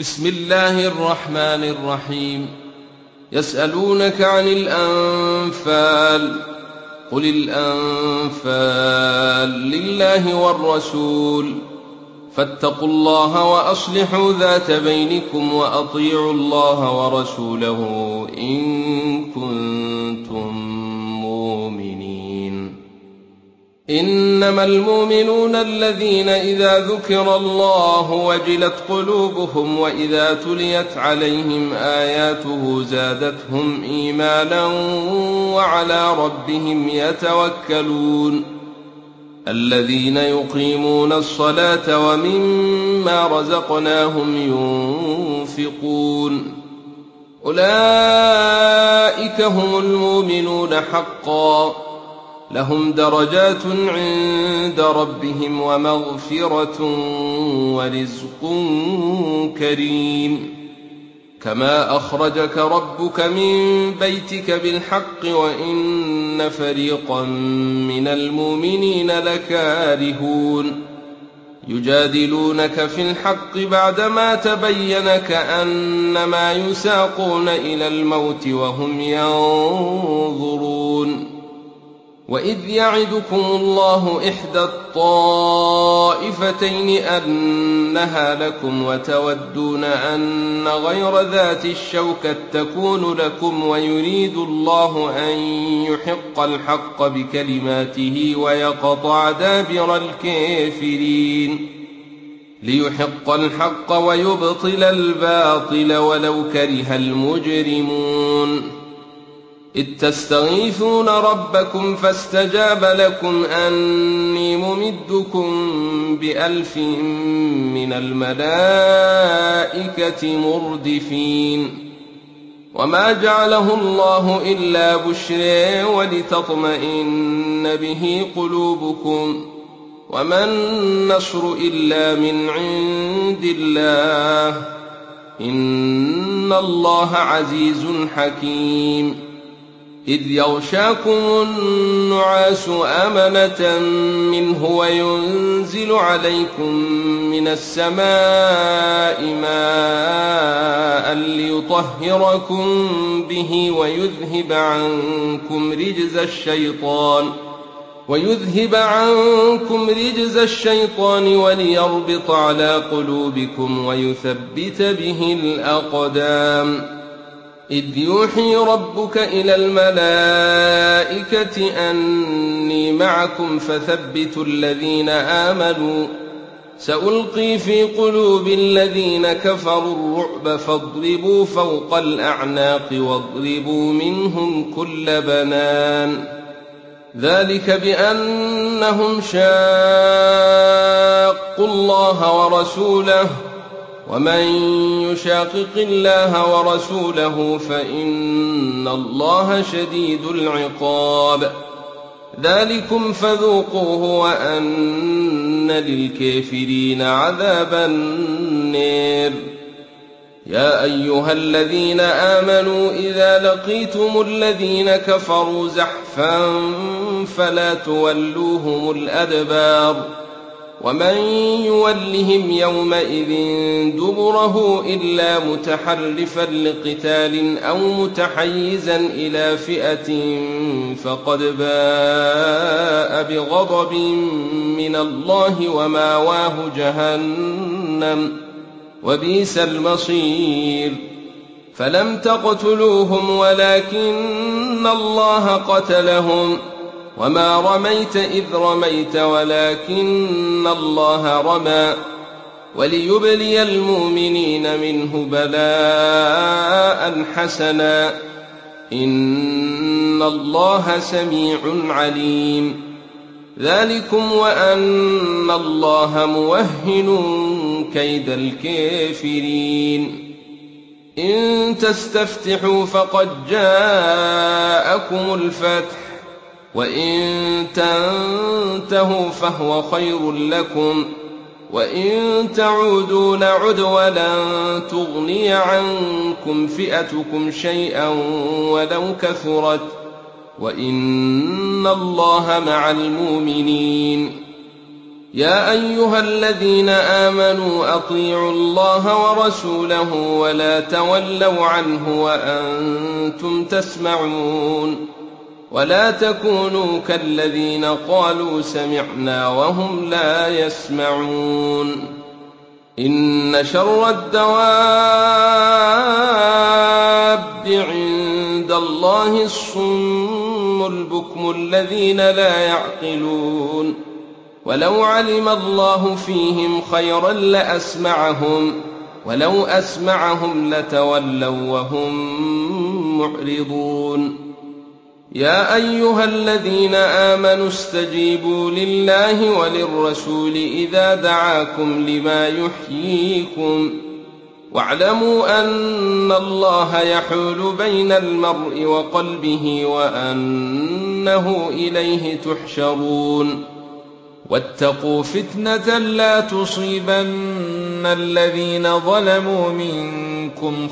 بسم الله الرحمن الرحيم. يسألونك عن الأنفال، قل الأنفال لله والرسول، فاتقوا الله وأصلحوا ذات بينكم وأطيعوا الله ورسوله إن كنتم مؤمنين. إنما المؤمنون الذين إذا ذكر الله وجلت قلوبهم وإذا تليت عليهم آياته زادتهم إيمانا وعلى ربهم يتوكلون. الذين يقيمون الصلاة ومما رزقناهم ينفقون، أولئك هم المؤمنون حقا، لهم درجات عند ربهم ومغفرة ورزق كريم. كما أخرجك ربك من بيتك بالحق وإن فريقا من المؤمنين لكارهون. يجادلونك في الحق بعدما تبين كأنما يساقون إلى الموت وهم ينظرون. وإذ يعدكم الله إحدى الطائفتين أنها لكم وتودون أن غير ذات الشوكة تكون لكم ويريد الله أن يحق الحق بكلماته ويقطع دابر الكافرين، ليحق الحق ويبطل الباطل ولو كره المجرمون. إذ تستغيثون ربكم فاستجاب لكم أني ممدكم ب1000 من الملائكة مردفين. وما جعله الله إلا بشرى ولتطمئن به قلوبكم، وما النصر إلا من عند الله، إن الله عزيز حكيم. إذ يغشاكم النعاس أمنة منه وينزل عليكم من السماء ماء ليطهركم به ويذهب عنكم رجز الشيطان وليربط على قلوبكم ويثبت به الأقدام. إذ يوحي ربك إلى الملائكة أني معكم فثبتوا الذين آمنوا، سألقي في قلوب الذين كفروا الرعب فاضربوا فوق الأعناق واضربوا منهم كل بنان. ذلك بأنهم شاقوا الله ورسوله، ومن يشاقق الله ورسوله فإن الله شديد العقاب. ذلكم فذوقوه وأن للكافرين عذاب النار. يا أيها الذين آمنوا إذا لقيتم الذين كفروا زحفا فلا تولوهم الأدبار، ومن يولهم يومئذ دبره إلا متحرفا لقتال أو متحيزا إلى فئة فقد باء بغضب من الله وماواه جهنم وبئس المصير. فلم تقتلوهم ولكن الله قتلهم، وما رميت إذ رميت ولكن الله رمى، وليبلي المؤمنين منه بلاء حسنا، إن الله سميع عليم. ذلكم وأن الله موهن كيد الكافرين. إن تستفتحوا فقد جاءكم الفتح، وإن تنتهوا فهو خير لكم، وإن تعودوا نعد ولن تغني عنكم فئتكم شيئا ولو كثرت، وإن الله مع المؤمنين. يا أيها الذين آمنوا أطيعوا الله ورسوله ولا تولوا عنه وأنتم تسمعون ولا تكونوا كالذين قالوا سمعنا وهم لا يسمعون إن شر الدواب عند الله الصم البكم الذين لا يعقلون ولو علم الله فيهم خيرا لأسمعهم ولو أسمعهم لتولوا وهم معرضون يا أيها الذين آمنوا استجيبوا لله وللرسول إذا دعاكم لما يحييكم واعلموا أن الله يحول بين المرء وقلبه وأنه إليه تحشرون واتقوا فتنة لا تصيبن الذين ظلموا منكم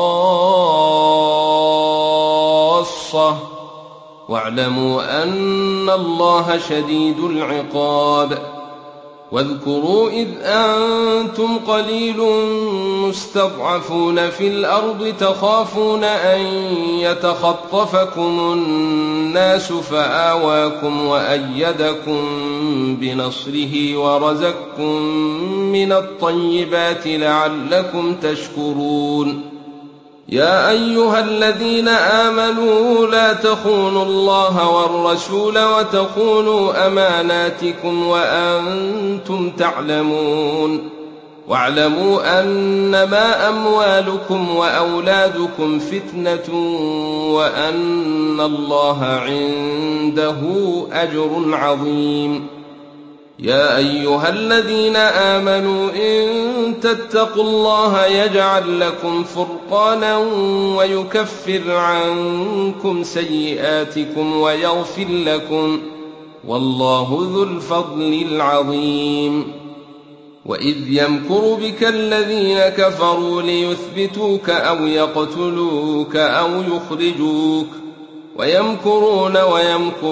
خاصة واعلموا أن الله شديد العقاب واذكروا إذ أنتم قليل مستضعفون في الأرض تخافون أن يتخطفكم الناس فآواكم وأيدكم بنصره ورزقكم من الطيبات لعلكم تشكرون يا أيها الذين آمنوا لا تخونوا الله والرسول وتخونوا أماناتكم وأنتم تعلمون واعلموا أنما أموالكم وأولادكم فتنة وأن الله عنده أجر عظيم يا أيها الذين آمنوا إن تتقوا الله يجعل لكم فرقانا ويكفر عنكم سيئاتكم ويغفر لكم والله ذو الفضل العظيم وإذ يمكر بك الذين كفروا ليثبتوك أو يقتلوك أو يخرجوك ويمكرون ويمكر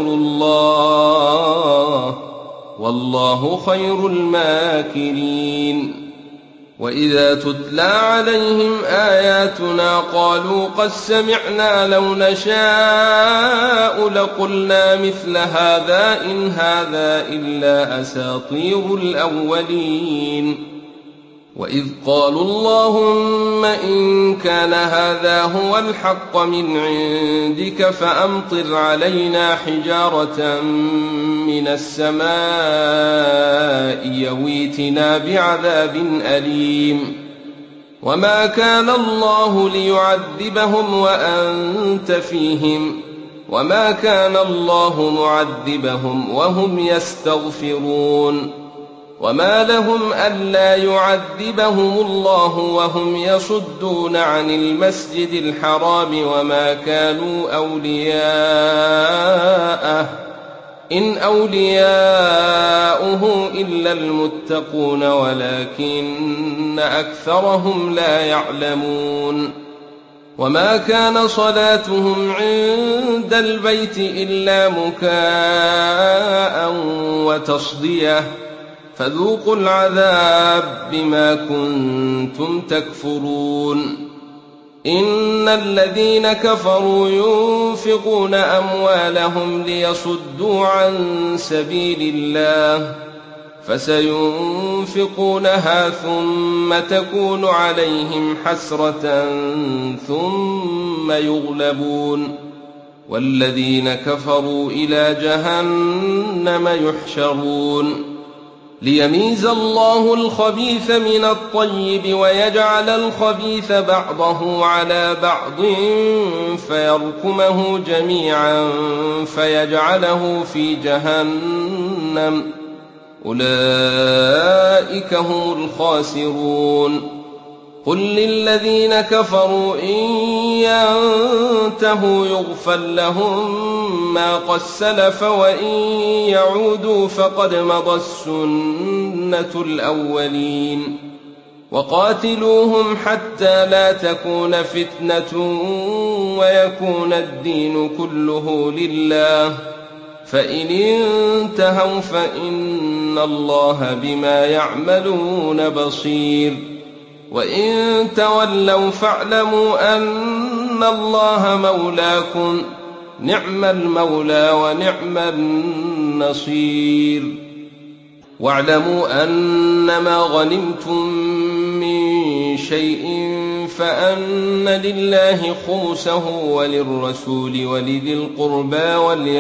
الله والله خير الماكرين وإذا تتلى عليهم آياتنا قالوا قد سمعنا لو نشاء لقلنا مثل هذا إن هذا إلا أساطير الأولين وإذ قالوا اللهم إن كان هذا هو الحق من عندك فأمطر علينا حجارة من السماء يويتنا بعذاب أليم وما كان الله ليعذبهم وأنت فيهم وما كان الله معذبهم وهم يستغفرون وما لهم ألا يعذبهم الله وهم يصدون عن المسجد الحرام وما كانوا أولياءه إن أولياؤه إلا المتقون ولكن أكثرهم لا يعلمون وما كان صلاتهم عند البيت إلا مكاء وتصدية فذوقوا العذاب بما كنتم تكفرون إن الذين كفروا ينفقون أموالهم ليصدوا عن سبيل الله فسينفقونها ثم تكون عليهم حسرة ثم يغلبون والذين كفروا إلى جهنم يحشرون ليميز الله الخبيث من الطيب ويجعل الخبيث بعضه على بعض فيركمه جميعا فيجعله في جهنم أولئك هم الخاسرون قل للذين كفروا إن ينتهوا يغفر لهم ما قد سلف وإن يعودوا فقد مضت سنة الأولين وقاتلوهم حتى لا تكون فتنة ويكون الدين كله لله فإن انتهوا فإن الله بما يعملون بصير وإن تولوا فاعلموا أن الله مولاكم نعم المولى ونعم النصير واعلموا أنما غنمتم من شيء فأن لله خمسه وللرسول ولذي القربى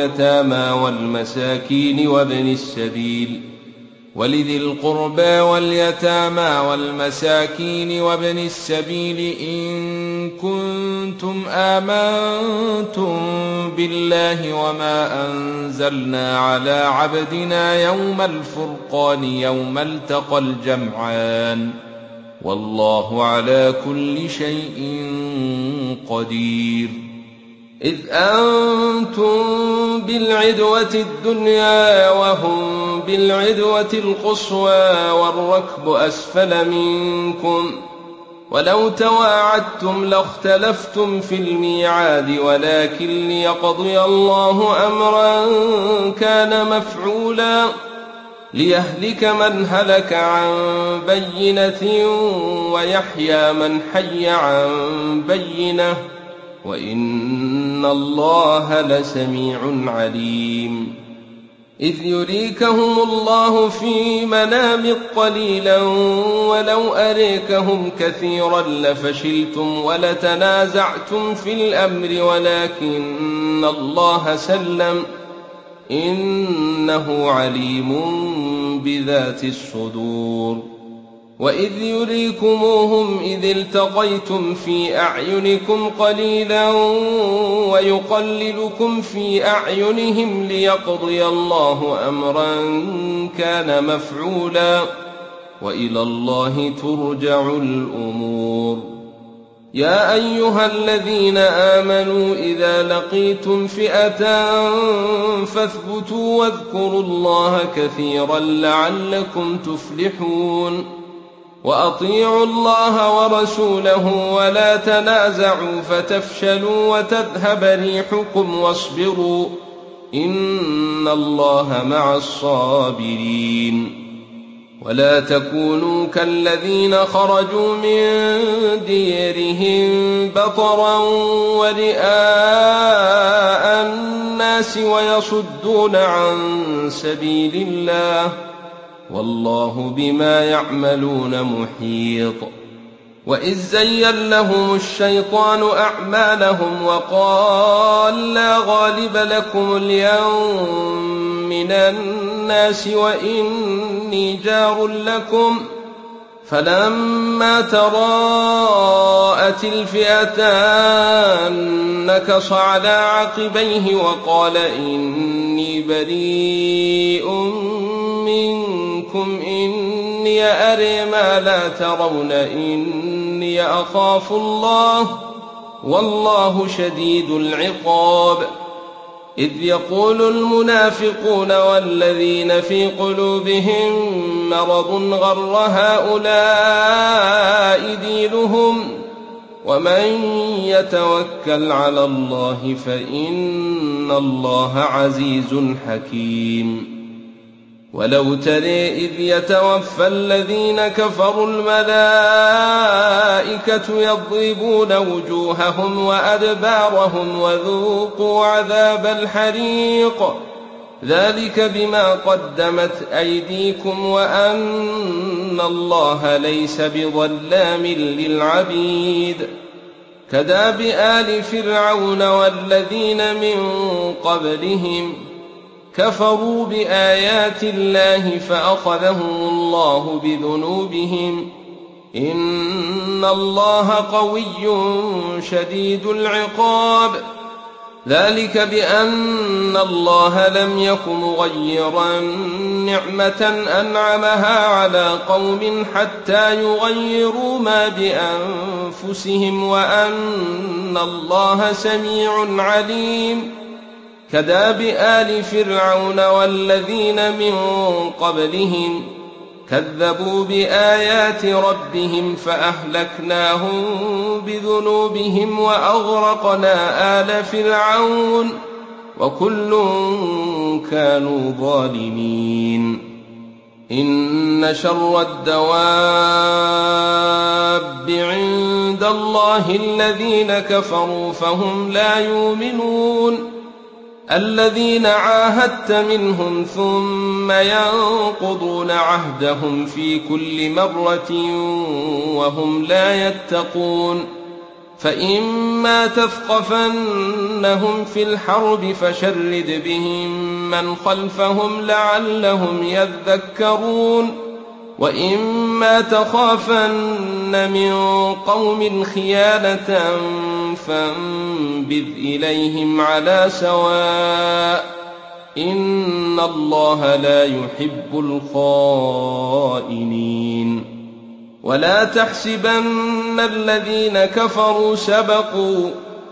واليتامى والمساكين وابن السبيل إن كنتم آمنتم بالله وما أنزلنا على عبدنا يوم الفرقان يوم التقى الجمعان والله على كل شيء قدير إذ أنتم بالعدوة الدنيا وهم بالعدوة القصوى والركب أسفل منكم ولو تواعدتم لاختلفتم في الميعاد ولكن ليقضي الله أمرا كان مفعولا ليهلك من هلك عن بينة ويحيى من حي عن بينة وإن الله لسميع عليم إذ يريكهم الله في منامك قليلا ولو أريكهم كثيرا لفشلتم ولتنازعتم في الأمر ولكن الله سلم إنه عليم بذات الصدور وإذ يريكموهم إذ التقيتم في أعينكم قليلا ويقللكم في أعينهم ليقضي الله أمرا كان مفعولا وإلى الله ترجع الأمور يا أيها الذين آمنوا إذا لقيتم فئة فاثبتوا واذكروا الله كثيرا لعلكم تفلحون وأطيعوا الله ورسوله ولا تنازعوا فتفشلوا وتذهب ريحكم واصبروا إن الله مع الصابرين ولا تكونوا كالذين خرجوا من ديرهم بطرا ورئاء الناس ويصدون عن سبيل الله والله بما يعملون محيط وإذ زين لهم الشيطان أعمالهم وقال لا غالب لكم اليوم من الناس وإني جار لكم فلما تراءت الفئتان نكص على عقبيه وقال إني بريء منكم إني أرى ما لا ترون إني أخاف الله والله شديد العقاب إذ يقول المنافقون والذين في قلوبهم مرض غر هؤلاء دينهم ومن يتوكل على الله فإن الله عزيز حكيم ولو ترى إذ يتوفى الذين كفروا الملائكة يضربون وجوههم وأدبارهم وذوقوا عذاب الحريق ذلك بما قدمت أيديكم وأن الله ليس بظلام للعبيد كداب آل فرعون والذين من قبلهم كفروا بآيات الله فأخذهم الله بذنوبهم إن الله قوي شديد العقاب ذلك بأن الله لم يك مغيرا نعمة أنعمها على قوم حتى يغيروا ما بأنفسهم وأن الله سميع عليم كداب آل فرعون والذين من قبلهم كذبوا بآيات ربهم فأهلكناهم بذنوبهم وأغرقنا آل فرعون وكل كانوا ظالمين. إن شر الدواب عند الله الذين كفروا فهم لا يؤمنون، الذين عاهدت منهم ثم ينقضون عهدهم في كل مرة وهم لا يتقون. فإما تثقفنهم في الحرب فشرد بهم من خلفهم لعلهم يذكرون، وإما تخافن من قوم خيانة فانبذ إليهم على سواء، إن الله لا يحب الخائنين. ولا تحسبن الذين كفروا سبقوا،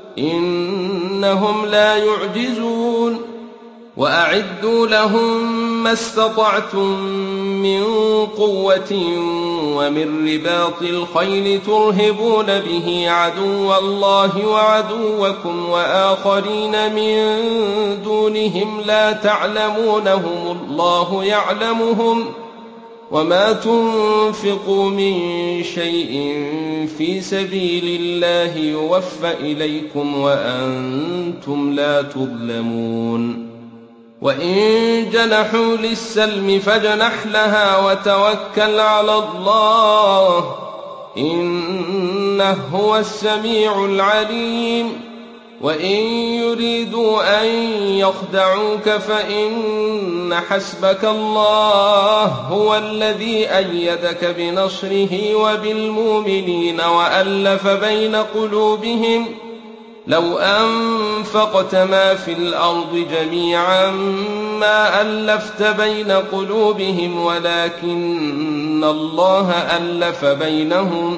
إنهم لا يعجزون. وأعدوا لهم ما استطعتم من قوة ومن رباط الخيل ترهبون به عدو الله وعدوكم وآخرين من دونهم لا تعلمونهم الله يعلمهم، وما تنفقوا من شيء في سبيل الله يوفى إليكم وأنتم لا تظلمون. وإن جنحوا للسلم فاجنح لها وتوكل على الله، إنه هو السميع العليم. وإن يريدوا أن يخدعوك فإن حسبك الله هو الذي أيدك بنصره وبالمؤمنين وألف بين قلوبهم، لو أنفقت ما في الأرض جميعا ما ألفت بين قلوبهم ولكن الله ألف بينهم،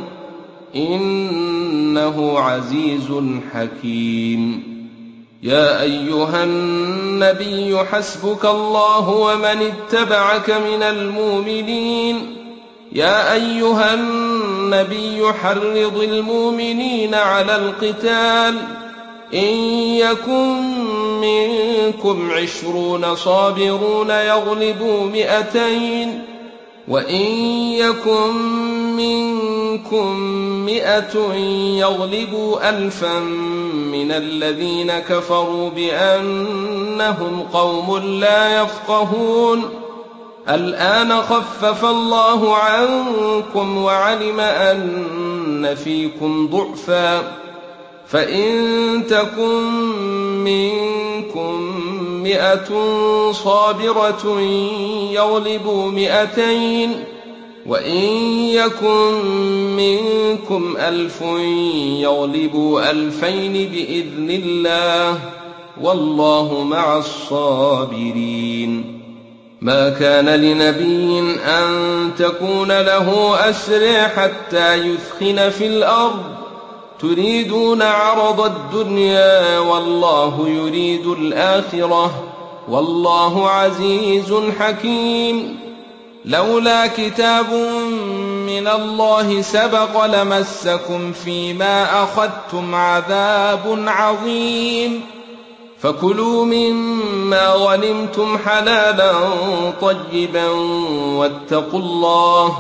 إنه عزيز حكيم. يا أيها النبي حسبك الله ومن اتبعك من المؤمنين. يا أيها النبي حرض المؤمنين على القتال، إن يكن منكم 20 صابرون يغلبوا 200، وإن يكن منكم 100 يغلبوا 1000 من الذين كفروا بأنهم قوم لا يفقهون. الآن خفف الله عنكم وعلم أن فيكم ضعفا، فإن تكن منكم 100 صابرة يغلبوا 200، وإن يكن منكم 1000 يغلبوا 2000 بإذن الله، والله مع الصابرين. ما كان لنبي أن تكون له أسرى حتى يثخن في الأرض، تريدون عرض الدنيا والله يريد الآخرة، والله عزيز حكيم. لولا كتاب من الله سبق لمسكم فيما أخذتم عذاب عظيم، فكلوا مما غنمتم حلالا طيبا واتقوا الله،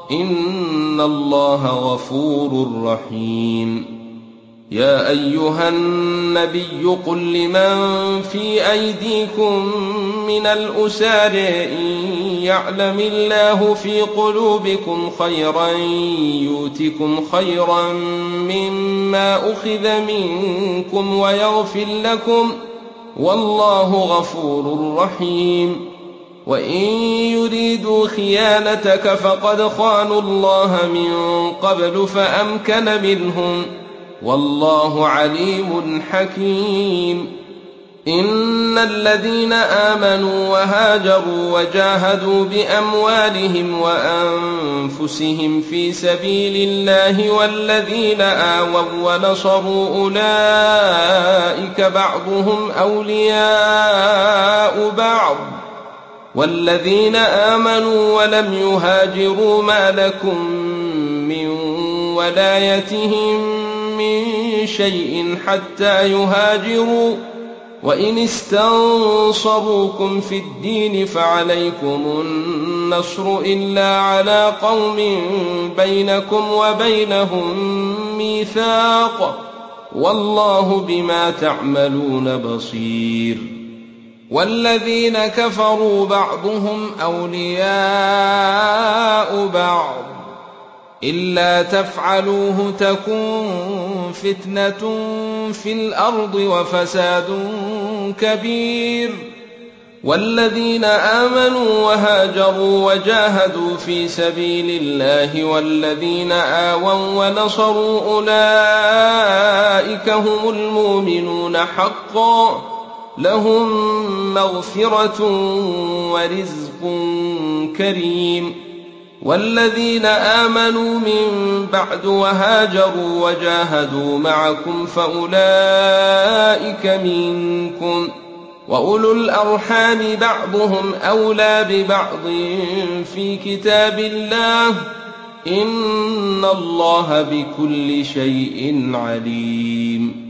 إن الله غفور رحيم. يا أيها النبي قل لمن في أيديكم من الأسار إن يعلم الله في قلوبكم خيرا يؤتكم خيرا مما أخذ منكم ويغفر لكم، والله غفور رحيم. وإن يريدوا خيانتك فقد خانوا الله من قبل فأمكن منهم، والله عليم حكيم. إن الذين آمنوا وهاجروا وجاهدوا بأموالهم وأنفسهم في سبيل الله والذين آووا ونصروا أولئك بعضهم أولياء بعض، والذين آمنوا ولم يهاجروا ما لكم من ولايتهم من شيء حتى يهاجروا، وإن استنصروكم في الدين فعليكم النصر إلا على قوم بينكم وبينهم ميثاق والله بما تعملون بصير والذين كفروا بعضهم أولياء بعض إلا تفعلوه تكن فتنة في الأرض وفساد كبير والذين آمنوا وهاجروا وجاهدوا في سبيل الله والذين آووا ونصروا أولئك هم المؤمنون حقا لهم مغفرة ورزق كريم والذين آمنوا من بعد وهاجروا وجاهدوا معكم فأولئك منكم وأولو الأرحام بعضهم أولى ببعض في كتاب الله إن الله بكل شيء عليم